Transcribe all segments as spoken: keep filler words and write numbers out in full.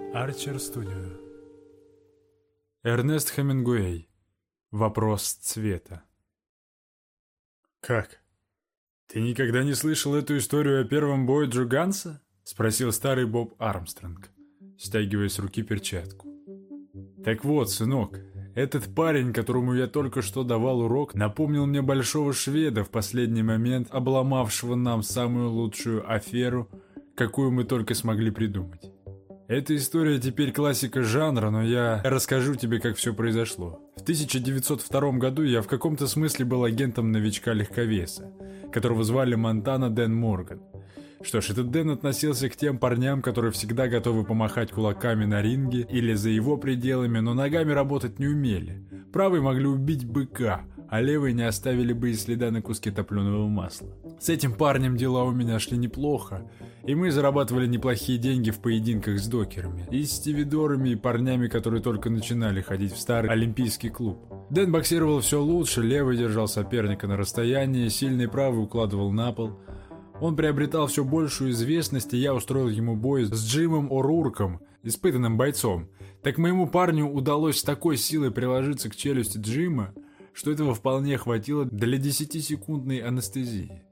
Archer Studio. Эрнест Хемингуэй. Вопрос цвета. «Как? Ты никогда не слышал эту историю о первом бое Джо Ганса?» — спросил старый Боб Армстронг, стягивая с руки перчатку. «Так вот, сынок, этот парень, которому я только что давал урок, напомнил мне большого шведа в последний момент, обломавшего нам самую лучшую аферу, какую мы только смогли придумать. Эта история теперь классика жанра, но я расскажу тебе, как все произошло. В тысяча девятьсот втором году я в каком-то смысле был агентом новичка-легковеса, которого звали Монтана Дэн Морган. Что ж, этот Дэн относился к тем парням, которые всегда готовы помахать кулаками на ринге или за его пределами, но ногами работать не умели. Правые могли убить быка, а левые не оставили бы и следа на куске топленого масла. С этим парнем дела у меня шли неплохо, и мы зарабатывали неплохие деньги в поединках с докерами, и стивидорами, и парнями, которые только начинали ходить в старый олимпийский клуб. Дэн боксировал все лучше, левый держал соперника на расстоянии, сильный правый укладывал на пол. Он приобретал все большую известность, и я устроил ему бой с Джимом О'Рурком, испытанным бойцом. Так моему парню удалось с такой силой приложиться к челюсти Джима, что этого вполне хватило для десятисекундной анестезии.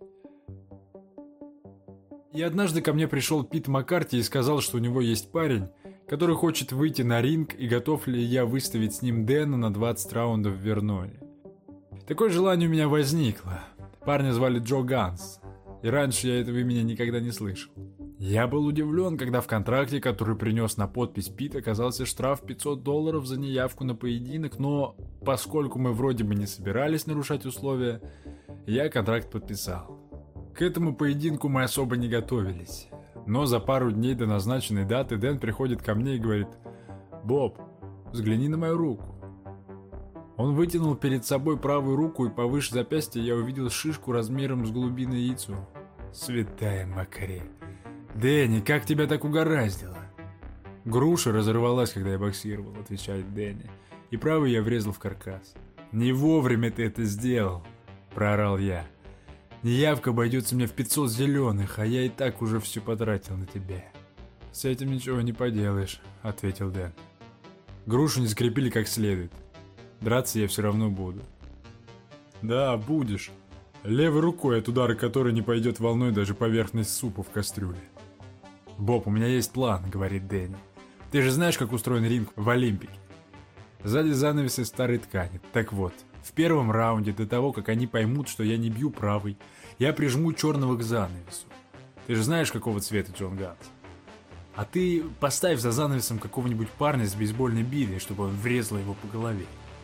И однажды ко мне пришел Пит Маккарти и сказал, что у него есть парень, который хочет выйти на ринг, и готов ли я выставить с ним Дэна на двадцать раундов в Верноне. Такое желание у меня возникло. Парня звали Джо Ганс, и раньше я этого имени никогда не слышал. Я был удивлен, когда в контракте, который принес на подпись Пит, оказался штраф пятьсот долларов за неявку на поединок, но поскольку мы вроде бы не собирались нарушать условия, я контракт подписал. К этому поединку мы особо не готовились, но за пару дней до назначенной даты Дэн приходит ко мне и говорит: «Боб, взгляни на мою руку». Он вытянул перед собой правую руку, и повыше запястья я увидел шишку размером с голубиное яйцо. Святая Макария. «Дэнни, как тебя так угораздило?» «Груша разорвалась, когда я боксировал», — отвечает Дэнни, и правый я врезал в каркас. «Не вовремя ты это сделал», — проорал я. «Неявка обойдется мне в пятьсот зеленых, а я и так уже все потратил на тебя». «С этим ничего не поделаешь», — ответил Дэн. «Грушу не скрепили как следует. Драться я все равно буду». «Да, будешь. Левой рукой, от удара которой не пойдет волной даже поверхность супа в кастрюле». «Боб, у меня есть план», — говорит Дэнни. «Ты же знаешь, как устроен ринг в Олимпике?» Сзади занавес из старой ткани. Так вот, в первом раунде, до того, как они поймут, что я не бью правый, я прижму черного к занавесу. Ты же знаешь, какого цвета Джон Ганс? А ты поставь за занавесом какого-нибудь парня с бейсбольной битой, чтобы он врезал его по голове.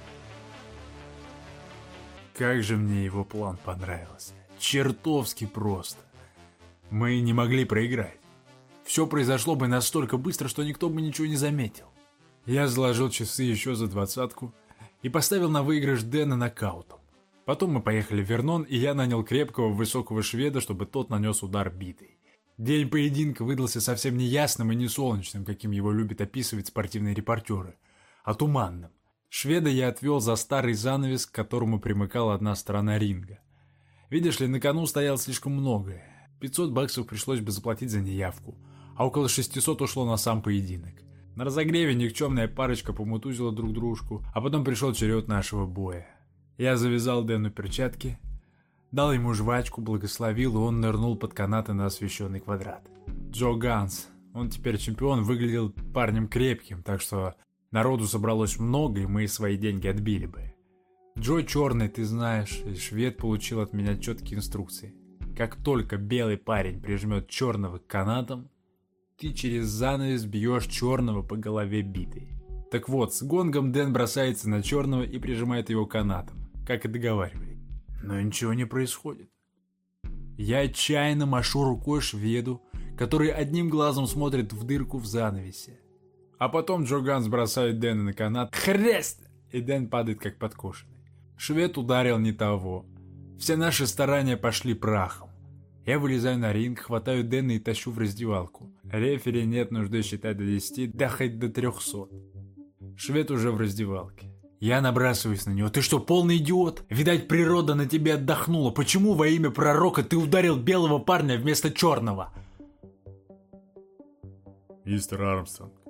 Как же мне его план понравился. Чертовски просто. Мы не могли проиграть. Все произошло бы настолько быстро, что никто бы ничего не заметил. Я заложил часы еще за двадцатку и поставил на выигрыш Дэна нокаутом. Потом мы поехали в Вернон, и я нанял крепкого высокого шведа, чтобы тот нанес удар битой. День поединка выдался совсем не ясным и не солнечным, каким его любят описывать спортивные репортеры, а туманным. Шведа я отвел за старый занавес, к которому примыкала одна сторона ринга. Видишь ли, на кону стояло слишком многое. пятьсот баксов пришлось бы заплатить за неявку, а около шестисот ушло на сам поединок. На разогреве никчемная парочка помутузила друг дружку, а потом пришел черед нашего боя. Я завязал Дэну перчатки, дал ему жвачку, благословил, и он нырнул под канаты на освещенный квадрат. Джо Ганс, он теперь чемпион, выглядел парнем крепким, так что народу собралось много, и мы свои деньги отбили бы. Джо черный, ты знаешь, и швед получил от меня четкие инструкции. Как только белый парень прижмет черного к канатам, ты через занавес бьешь черного по голове битой. Так вот, с гонгом Дэн бросается на черного и прижимает его канатом, как и договаривались. Но ничего не происходит. Я отчаянно машу рукой шведу, который одним глазом смотрит в дырку в занавесе. А потом Джо Ганс бросает Дэна на канат. Хрест! И Дэн падает как подкошенный. Швед ударил не того. Все наши старания пошли прахом. Я вылезаю на ринг, хватаю Дэна и тащу в раздевалку. Рефери нет нужды считать до десяти, да хоть до трехсот. Швед уже в раздевалке. Я набрасываюсь на него. Ты что, полный идиот? Видать, природа на тебе отдохнула. Почему во имя пророка ты ударил белого парня вместо черного? Мистер Армстронг,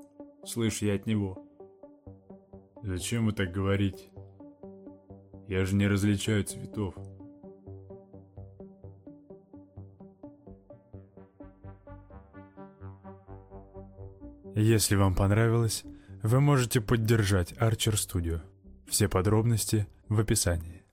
Слышь, я от него. Зачем вы так говорите? Я же не различаю цветов. Если вам понравилось, вы можете поддержать Archer Studio. Все подробности в описании.